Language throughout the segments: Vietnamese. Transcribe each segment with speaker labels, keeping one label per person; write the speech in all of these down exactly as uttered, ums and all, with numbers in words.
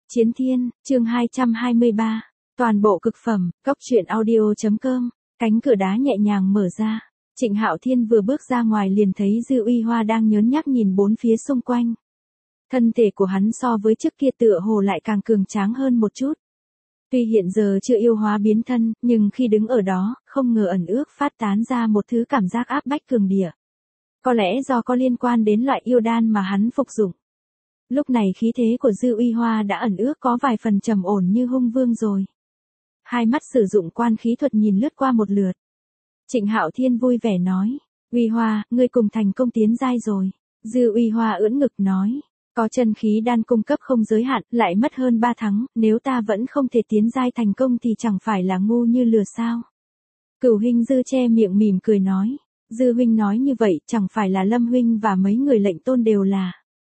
Speaker 1: Chiến Thiên, chương hai trăm hai mươi ba. Toàn bộ cực phẩm, cốc truyện audio chấm com. Cánh cửa đá nhẹ nhàng mở ra. Trịnh Hạo Thiên vừa bước ra ngoài liền thấy Dư Uy Hoa đang nhớn nhác nhìn bốn phía xung quanh. Thân thể của hắn so với trước kia tựa hồ lại càng cường tráng hơn một chút. Tuy hiện giờ chưa yêu hóa biến thân, nhưng khi đứng ở đó, không ngờ ẩn ước phát tán ra một thứ cảm giác áp bách cường địa. Có lẽ do có liên quan đến loại yêu đan mà hắn phục dụng. Lúc này khí thế của Dư Uy Hoa đã ẩn ước có vài phần trầm ổn như hung vương rồi. Hai mắt sử dụng quan khí thuật nhìn lướt qua một lượt. Trịnh Hạo Thiên vui vẻ nói, Uy Hoa, ngươi cùng thành công tiến giai rồi. Dư Uy Hoa ưỡn ngực nói, có chân khí đan cung cấp không giới hạn, lại mất hơn ba tháng, nếu ta vẫn không thể tiến giai thành công thì chẳng phải là ngu như lừa sao. Cửu huynh Dư che miệng mỉm cười nói, Dư huynh nói như vậy chẳng phải là Lâm huynh và mấy người lệnh tôn đều là.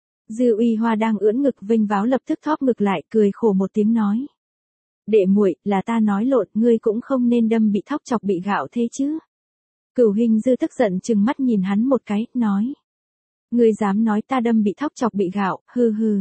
Speaker 1: Dư Uy Hoa đang ưỡn ngực vênh váo lập tức thóp ngực lại cười khổ một tiếng nói. Đệ muội, là ta nói lộn, ngươi cũng không nên đâm bị thóc chọc bị gạo thế chứ. Cửu huynh Dư tức giận trừng mắt nhìn hắn một cái, nói. Ngươi dám nói ta đâm bị thóc chọc bị gạo, hừ hừ.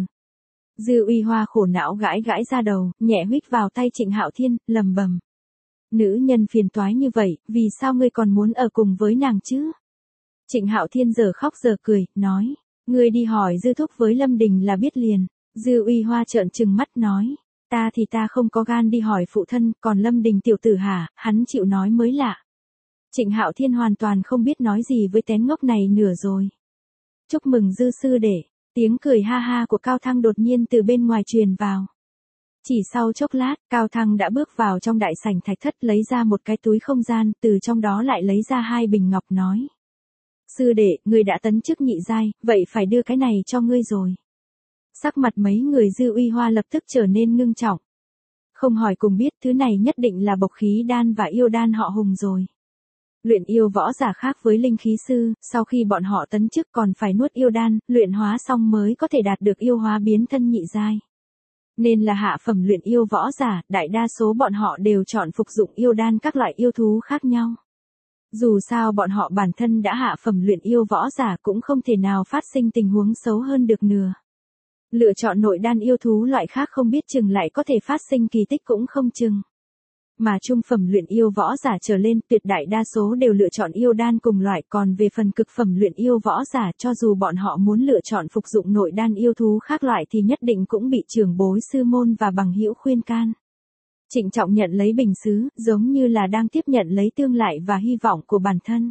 Speaker 1: Dư Uy Hoa khổ não gãi gãi ra đầu, nhẹ huých vào tay Trịnh Hạo Thiên, lầm bầm. Nữ nhân phiền toái như vậy, vì sao ngươi còn muốn ở cùng với nàng chứ? Trịnh Hạo Thiên giờ khóc giờ cười, nói. Ngươi đi hỏi Dư thúc với Lâm Đình là biết liền. Dư Uy Hoa trợn trừng mắt nói. Ta thì ta không có gan đi hỏi phụ thân, còn Lâm Đình tiểu tử hả, hắn chịu nói mới lạ. Trịnh Hạo Thiên hoàn toàn không biết nói gì với tén ngốc này nửa rồi. Chúc mừng Dư sư đệ, tiếng cười ha ha của Cao Thăng đột nhiên từ bên ngoài truyền vào. Chỉ sau chốc lát, Cao Thăng đã bước vào trong đại sảnh thạch thất lấy ra một cái túi không gian, từ trong đó lại lấy ra hai bình ngọc nói. Sư đệ, ngươi đã tấn chức nhị giai, vậy phải đưa cái này cho ngươi rồi. Sắc mặt mấy người Dư Uy Hoa lập tức trở nên ngưng trọng. Không hỏi cùng biết thứ này nhất định là bộc khí đan và yêu đan họ Hùng rồi. Luyện yêu võ giả khác với linh khí sư, sau khi bọn họ tấn chức còn phải nuốt yêu đan, luyện hóa xong mới có thể đạt được yêu hóa biến thân nhị giai. Nên là hạ phẩm luyện yêu võ giả, đại đa số bọn họ đều chọn phục dụng yêu đan các loại yêu thú khác nhau. Dù sao bọn họ bản thân đã hạ phẩm luyện yêu võ giả cũng không thể nào phát sinh tình huống xấu hơn được nửa. Lựa chọn nội đan yêu thú loại khác không biết chừng lại có thể phát sinh kỳ tích cũng không chừng. Mà trung phẩm luyện yêu võ giả trở lên tuyệt đại đa số đều lựa chọn yêu đan cùng loại, còn về phần cực phẩm luyện yêu võ giả cho dù bọn họ muốn lựa chọn phục dụng nội đan yêu thú khác loại thì nhất định cũng bị trưởng bối sư môn và bằng hữu khuyên can. Trịnh trọng nhận lấy bình sứ, giống như là đang tiếp nhận lấy tương lại và hy vọng của bản thân.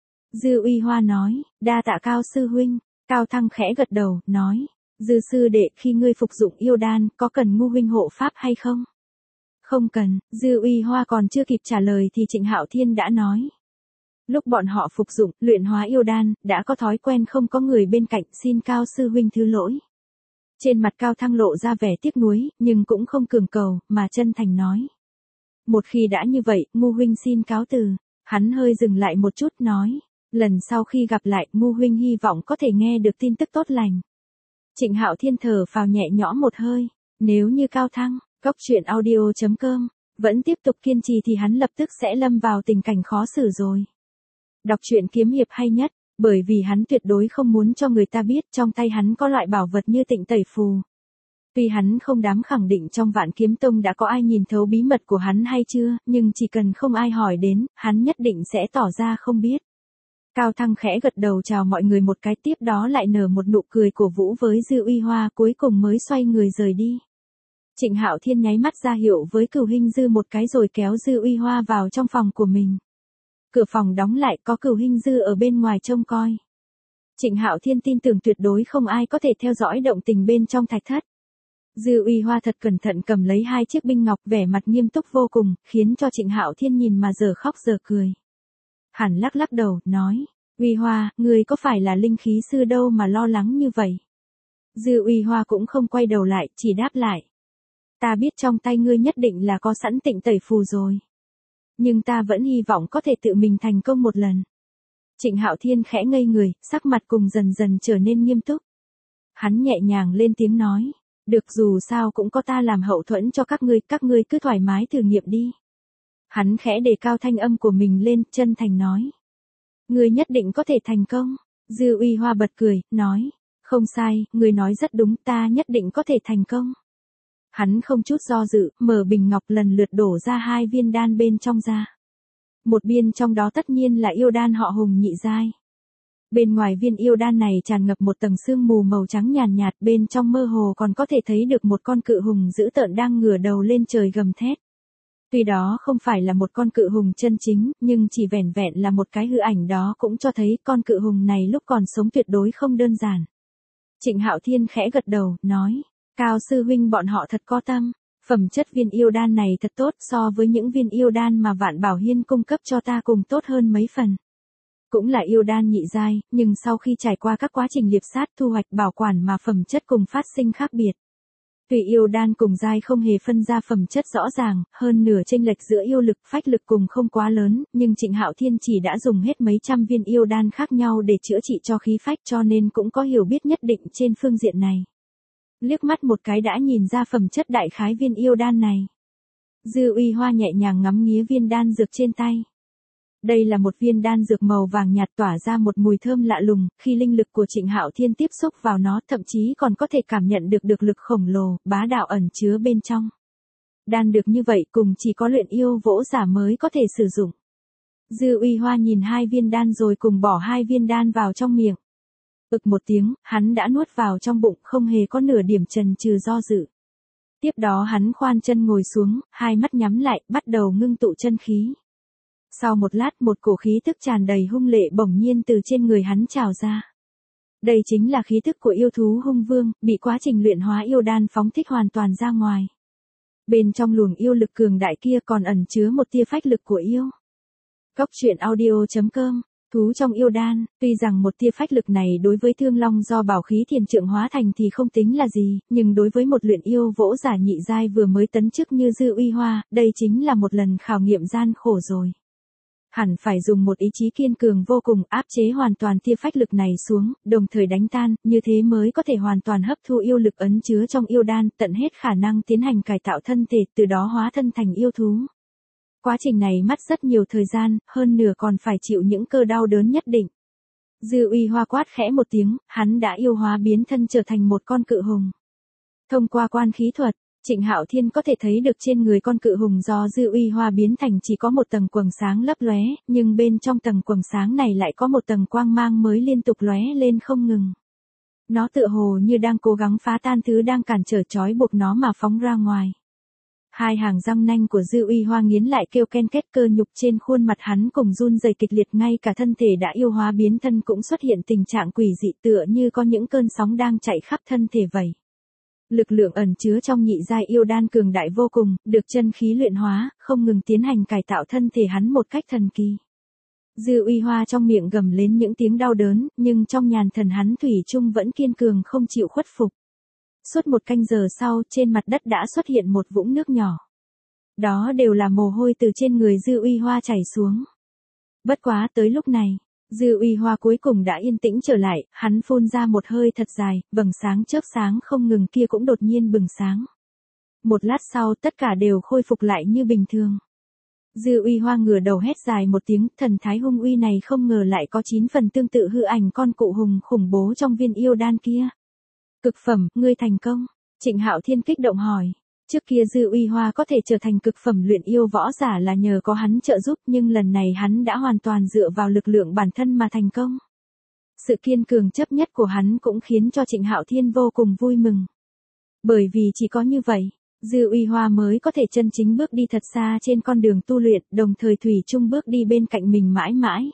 Speaker 1: Dư Uy Hoa nói, đa tạ Cao sư huynh. Cao Thăng khẽ gật đầu, nói, Dư sư đệ, khi ngươi phục dụng yêu đan, có cần ngu huynh hộ pháp hay không? Không cần. Dư Uy Hoa còn chưa kịp trả lời thì Trịnh Hạo Thiên đã nói. Lúc bọn họ phục dụng, luyện hóa yêu đan, đã có thói quen không có người bên cạnh, xin Cao sư huynh thứ lỗi. Trên mặt Cao Thăng lộ ra vẻ tiếc nuối, nhưng cũng không cường cầu, mà chân thành nói. Một khi đã như vậy, ngu huynh xin cáo từ. Hắn hơi dừng lại một chút nói. Lần sau khi gặp lại, ngu huynh hy vọng có thể nghe được tin tức tốt lành. Trịnh Hạo Thiên thở phào nhẹ nhõm một hơi. Nếu như Cao Thăng, cốc truyện audio chấm com, vẫn tiếp tục kiên trì thì hắn lập tức sẽ lâm vào tình cảnh khó xử rồi. Đọc truyện kiếm hiệp hay nhất. Bởi vì hắn tuyệt đối không muốn cho người ta biết trong tay hắn có loại bảo vật như Tịnh Tẩy Phù. Tuy hắn không dám khẳng định trong Vạn Kiếm Tông đã có ai nhìn thấu bí mật của hắn hay chưa, nhưng chỉ cần không ai hỏi đến, hắn nhất định sẽ tỏ ra không biết. Cao Thăng khẽ gật đầu chào mọi người một cái, tiếp đó lại nở một nụ cười cổ vũ với Dư Uy Hoa, cuối cùng mới xoay người rời đi. Trịnh Hạo Thiên nháy mắt ra hiệu với Cửu huynh Dư một cái rồi kéo Dư Uy Hoa vào trong phòng của mình. Cửa phòng đóng lại, có Cửu huynh Dư ở bên ngoài trông coi. Trịnh Hạo Thiên tin tưởng tuyệt đối không ai có thể theo dõi động tình bên trong thạch thất. Dư Uy Hoa thật cẩn thận cầm lấy hai chiếc binh ngọc, vẻ mặt nghiêm túc vô cùng, khiến cho Trịnh Hạo Thiên nhìn mà giờ khóc giờ cười. Hắn lắc lắc đầu, nói, Uy Hoa, ngươi có phải là linh khí sư đâu mà lo lắng như vậy? Dư Uy Hoa cũng không quay đầu lại, chỉ đáp lại. Ta biết trong tay ngươi nhất định là có sẵn Tịnh Tẩy Phù rồi. Nhưng ta vẫn hy vọng có thể tự mình thành công một lần. Trịnh Hạo Thiên khẽ ngây người, sắc mặt cùng dần dần trở nên nghiêm túc. Hắn nhẹ nhàng lên tiếng nói, được, dù sao cũng có ta làm hậu thuẫn cho các ngươi, các ngươi cứ thoải mái thử nghiệm đi. Hắn khẽ đề cao thanh âm của mình lên, chân thành nói. Ngươi nhất định có thể thành công. Dư Uy Hoa bật cười, nói, không sai, ngươi nói rất đúng, ta nhất định có thể thành công. Hắn không chút do dự, mở bình ngọc lần lượt đổ ra hai viên đan bên trong ra. Một viên trong đó tất nhiên là yêu đan họ Hùng nhị giai. Bên ngoài viên yêu đan này tràn ngập một tầng sương mù màu trắng nhàn nhạt, bên trong mơ hồ còn có thể thấy được một con cự hùng dữ tợn đang ngửa đầu lên trời gầm thét. Tuy đó không phải là một con cự hùng chân chính, nhưng chỉ vẻn vẹn là một cái hư ảnh đó cũng cho thấy con cự hùng này lúc còn sống tuyệt đối không đơn giản. Trịnh Hạo Thiên khẽ gật đầu, nói, Cao sư huynh bọn họ thật có tâm, phẩm chất viên yêu đan này thật tốt, so với những viên yêu đan mà Vạn Bảo Hiên cung cấp cho ta cùng tốt hơn mấy phần. Cũng là yêu đan nhị giai, nhưng sau khi trải qua các quá trình liệp sát, thu hoạch, bảo quản mà phẩm chất cùng phát sinh khác biệt. Tuy yêu đan cùng giai không hề phân ra phẩm chất rõ ràng, hơn nửa chênh lệch giữa yêu lực, phách lực cùng không quá lớn, nhưng Trịnh Hạo Thiên chỉ đã dùng hết mấy trăm viên yêu đan khác nhau để chữa trị cho khí phách, cho nên cũng có hiểu biết nhất định trên phương diện này. Liếc mắt một cái đã nhìn ra phẩm chất đại khái viên yêu đan này. Dư Uy Hoa nhẹ nhàng ngắm nghía viên đan dược trên tay. Đây là một viên đan dược màu vàng nhạt tỏa ra một mùi thơm lạ lùng, khi linh lực của Trịnh Hạo Thiên tiếp xúc vào nó, thậm chí còn có thể cảm nhận được được lực khổng lồ, bá đạo ẩn chứa bên trong. Đan được như vậy cùng chỉ có luyện yêu vỗ giả mới có thể sử dụng. Dư Uy Hoa nhìn hai viên đan rồi cùng bỏ hai viên đan vào trong miệng. Ực một tiếng, hắn đã nuốt vào trong bụng, không hề có nửa điểm chần chừ do dự. Tiếp đó hắn khoan chân ngồi xuống, hai mắt nhắm lại, bắt đầu ngưng tụ chân khí. Sau một lát, một cổ khí tức tràn đầy hung lệ bỗng nhiên từ trên người hắn trào ra. Đây chính là khí tức của yêu thú hung vương, bị quá trình luyện hóa yêu đan phóng thích hoàn toàn ra ngoài. Bên trong luồng yêu lực cường đại kia còn ẩn chứa một tia phách lực của yêu. Cốc truyện audio chấm com. Thú trong yêu đan, tuy rằng một tia phách lực này đối với Thương Long do bảo khí thiền trượng hóa thành thì không tính là gì, nhưng đối với một luyện yêu vỗ giả nhị giai vừa mới tấn chức như Dư Uy Hoa, đây chính là một lần khảo nghiệm gian khổ rồi. Hẳn phải dùng một ý chí kiên cường vô cùng áp chế hoàn toàn tia phách lực này xuống, đồng thời đánh tan, như thế mới có thể hoàn toàn hấp thu yêu lực ấn chứa trong yêu đan, tận hết khả năng tiến hành cải tạo thân thể, từ đó hóa thân thành yêu thú. Quá trình này mất rất nhiều thời gian, hơn nửa còn phải chịu những cơ đau đớn nhất định. Dư Uy Hoa quát khẽ một tiếng, hắn đã yêu hóa biến thân trở thành một con cự hùng. Thông qua quan khí thuật, Trịnh Hạo Thiên có thể thấy được trên người con cự hùng do Dư Uy Hoa biến thành chỉ có một tầng quầng sáng lấp lóe, nhưng bên trong tầng quầng sáng này lại có một tầng quang mang mới liên tục lóe lên không ngừng. Nó tựa hồ như đang cố gắng phá tan thứ đang cản trở trói buộc nó mà phóng ra ngoài. Hai hàng răng nanh của Dư Uy Hoa nghiến lại kêu ken két, cơ nhục trên khuôn mặt hắn cùng run rẩy kịch liệt, ngay cả thân thể đã yêu hóa biến thân cũng xuất hiện tình trạng quỷ dị, tựa như có những cơn sóng đang chạy khắp thân thể vậy. Lực lượng ẩn chứa trong nhị giai yêu đan cường đại vô cùng, được chân khí luyện hóa, không ngừng tiến hành cải tạo thân thể hắn một cách thần kỳ. Dư Uy Hoa trong miệng gầm lên những tiếng đau đớn, nhưng trong nhàn thần hắn thủy chung vẫn kiên cường không chịu khuất phục. Suốt một canh giờ sau, trên mặt đất đã xuất hiện một vũng nước nhỏ. Đó đều là mồ hôi từ trên người Dư Uy Hoa chảy xuống. Bất quá tới lúc này, Dư Uy Hoa cuối cùng đã yên tĩnh trở lại, hắn phun ra một hơi thật dài, vầng sáng chớp sáng không ngừng kia cũng đột nhiên bừng sáng. Một lát sau tất cả đều khôi phục lại như bình thường. Dư Uy Hoa ngửa đầu hét dài một tiếng, thần thái hung uy này không ngờ lại có chín phần tương tự hư ảnh con cụ hùng khủng bố trong viên yêu đan kia. Cực phẩm, ngươi thành công. Trịnh Hạo Thiên kích động hỏi. Trước kia Dư Uy Hoa có thể trở thành cực phẩm luyện yêu võ giả là nhờ có hắn trợ giúp, nhưng lần này hắn đã hoàn toàn dựa vào lực lượng bản thân mà thành công. Sự kiên cường chấp nhất của hắn cũng khiến cho Trịnh Hạo Thiên vô cùng vui mừng. Bởi vì chỉ có như vậy, Dư Uy Hoa mới có thể chân chính bước đi thật xa trên con đường tu luyện, đồng thời thủy chung bước đi bên cạnh mình mãi mãi.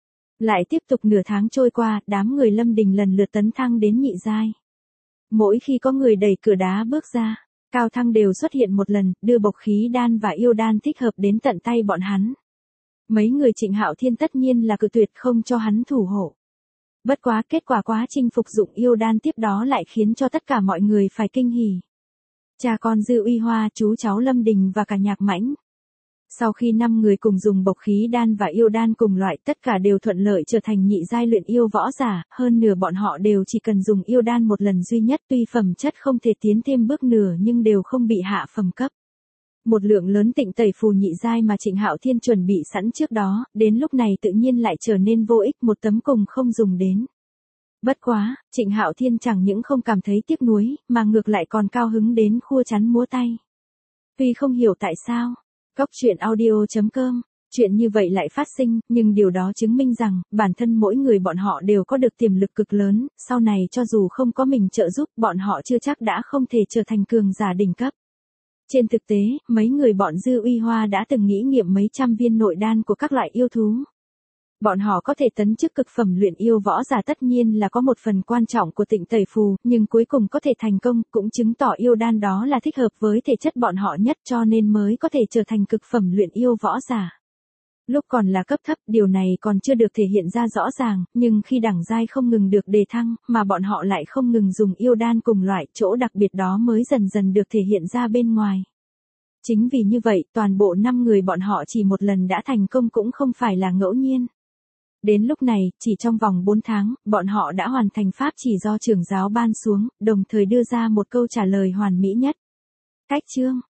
Speaker 1: Lại tiếp tục nửa tháng trôi qua, đám người Lâm Đình lần lượt tấn thăng đến nhị giai. Mỗi khi có người đẩy cửa đá bước ra, cao thăng đều xuất hiện một lần, đưa bộc khí đan và yêu đan thích hợp đến tận tay bọn hắn. Mấy người Trịnh Hạo Thiên tất nhiên là cự tuyệt không cho hắn thủ hộ. Bất quá kết quả quá trình phục dụng yêu đan tiếp đó lại khiến cho tất cả mọi người phải kinh hỉ. Cha con Dư Uy Hoa, chú cháu Lâm Đình và cả Nhạc Mãnh. Sau khi năm người cùng dùng bộc khí đan và yêu đan cùng loại, tất cả đều thuận lợi trở thành nhị giai luyện yêu võ giả, hơn nửa bọn họ đều chỉ cần dùng yêu đan một lần duy nhất, tuy phẩm chất không thể tiến thêm bước nửa nhưng đều không bị hạ phẩm cấp. Một lượng lớn tịnh tẩy phù nhị giai mà Trịnh Hạo Thiên chuẩn bị sẵn trước đó, đến lúc này tự nhiên lại trở nên vô ích, một tấm cùng không dùng đến. Bất quá, Trịnh Hạo Thiên chẳng những không cảm thấy tiếc nuối, mà ngược lại còn cao hứng đến khua trán múa tay. Tuy không hiểu tại sao, Cóc truyện audio chấm com, chuyện như vậy lại phát sinh, nhưng điều đó chứng minh rằng, bản thân mỗi người bọn họ đều có được tiềm lực cực lớn, sau này cho dù không có mình trợ giúp, bọn họ chưa chắc đã không thể trở thành cường giả đỉnh cấp. Trên thực tế, mấy người bọn Dư Uy Hoa đã từng nghĩ nghiệm mấy trăm viên nội đan của các loại yêu thú. Bọn họ có thể tấn chức cực phẩm luyện yêu võ giả tất nhiên là có một phần quan trọng của Tịnh Tẩy Phù, nhưng cuối cùng có thể thành công cũng chứng tỏ yêu đan đó là thích hợp với thể chất bọn họ nhất cho nên mới có thể trở thành cực phẩm luyện yêu võ giả. Lúc còn là cấp thấp, điều này còn chưa được thể hiện ra rõ ràng, nhưng khi đẳng giai không ngừng được đề thăng, mà bọn họ lại không ngừng dùng yêu đan cùng loại, chỗ đặc biệt đó mới dần dần được thể hiện ra bên ngoài. Chính vì như vậy, toàn bộ năm người bọn họ chỉ một lần đã thành công cũng không phải là ngẫu nhiên. Đến lúc này, chỉ trong vòng bốn tháng, bọn họ đã hoàn thành pháp chỉ do trưởng giáo ban xuống, đồng thời đưa ra một câu trả lời hoàn mỹ nhất. Cách chương